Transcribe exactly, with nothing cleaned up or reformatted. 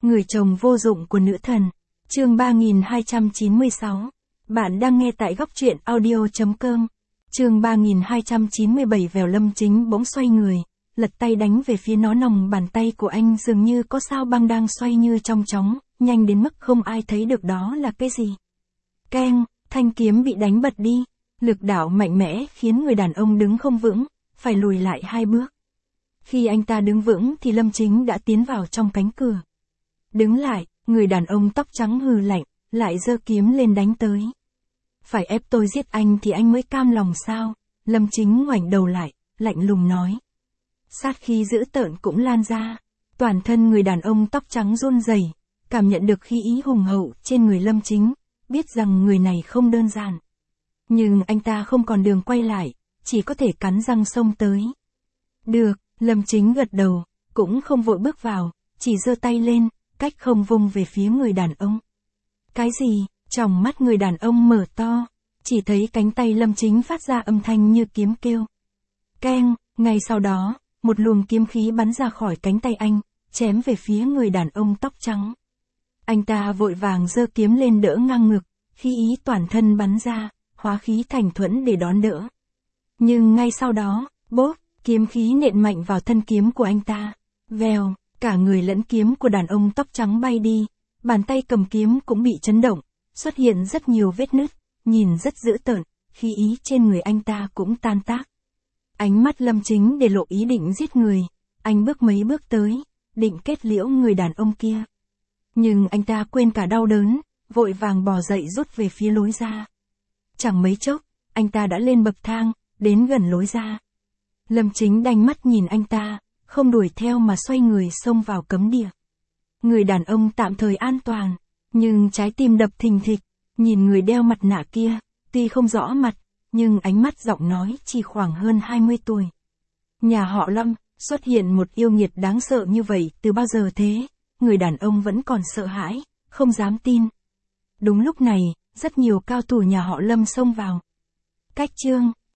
Người chồng vô dụng của nữ thần. Chương ba nghìn hai trăm chín mươi sáu. Bạn đang nghe tại góc truyện audio chấm com. Chương ba nghìn hai trăm chín mươi bảy. Vèo Lâm Chính bỗng xoay người, lật tay đánh về phía nó. Nòng bàn tay của anh dường như có sao băng đang xoay như trong chóng, nhanh đến mức không ai thấy được đó là cái gì. Keng, thanh kiếm bị đánh bật đi. Lực đạo mạnh mẽ khiến người đàn ông đứng không vững, phải lùi lại hai bước. Khi anh ta đứng vững thì Lâm Chính đã tiến vào trong cánh cửa. Đứng lại, người đàn ông tóc trắng hừ lạnh, lại giơ kiếm lên đánh tới. Phải ép tôi giết anh thì anh mới cam lòng sao? Lâm Chính ngoảnh đầu lại, lạnh lùng nói. Sát khí dữ tợn cũng lan ra. Toàn thân người đàn ông tóc trắng run rẩy, cảm nhận được khí ý hùng hậu trên người Lâm Chính, biết rằng người này không đơn giản. Nhưng anh ta không còn đường quay lại, chỉ có thể cắn răng xông tới. Được, Lâm Chính gật đầu, cũng không vội bước vào, chỉ giơ tay lên, cách không vung về phía người đàn ông. Cái gì? Tròng mắt người đàn ông mở to, chỉ thấy cánh tay Lâm Chính phát ra âm thanh như kiếm kêu. Keng, ngay sau đó, một luồng kiếm khí bắn ra khỏi cánh tay anh, chém về phía người đàn ông tóc trắng. Anh ta vội vàng giơ kiếm lên đỡ ngang ngực, khí ý toàn thân bắn ra, hóa khí thành thuẫn để đón đỡ. Nhưng ngay sau đó, bốp, kiếm khí nện mạnh vào thân kiếm của anh ta. Vèo, cả người lẫn kiếm của đàn ông tóc trắng bay đi, bàn tay cầm kiếm cũng bị chấn động, xuất hiện rất nhiều vết nứt, nhìn rất dữ tợn, khí ý trên người anh ta cũng tan tác. Ánh mắt Lâm Chính để lộ ý định giết người, anh bước mấy bước tới, định kết liễu người đàn ông kia. Nhưng anh ta quên cả đau đớn, vội vàng bò dậy rút về phía lối ra. Chẳng mấy chốc, anh ta đã lên bậc thang, đến gần lối ra. Lâm Chính đanh mắt nhìn anh ta, không đuổi theo mà xoay người xông vào cấm địa. Người đàn ông tạm thời an toàn, nhưng trái tim đập thình thịch, nhìn người đeo mặt nạ kia, tuy không rõ mặt, nhưng ánh mắt giọng nói chỉ khoảng hơn hai mươi tuổi. Nhà họ Lâm, xuất hiện một yêu nghiệt đáng sợ như vậy từ bao giờ thế? Người đàn ông vẫn còn sợ hãi, không dám tin. Đúng lúc này, rất nhiều cao thủ nhà họ Lâm xông vào. Cách chương,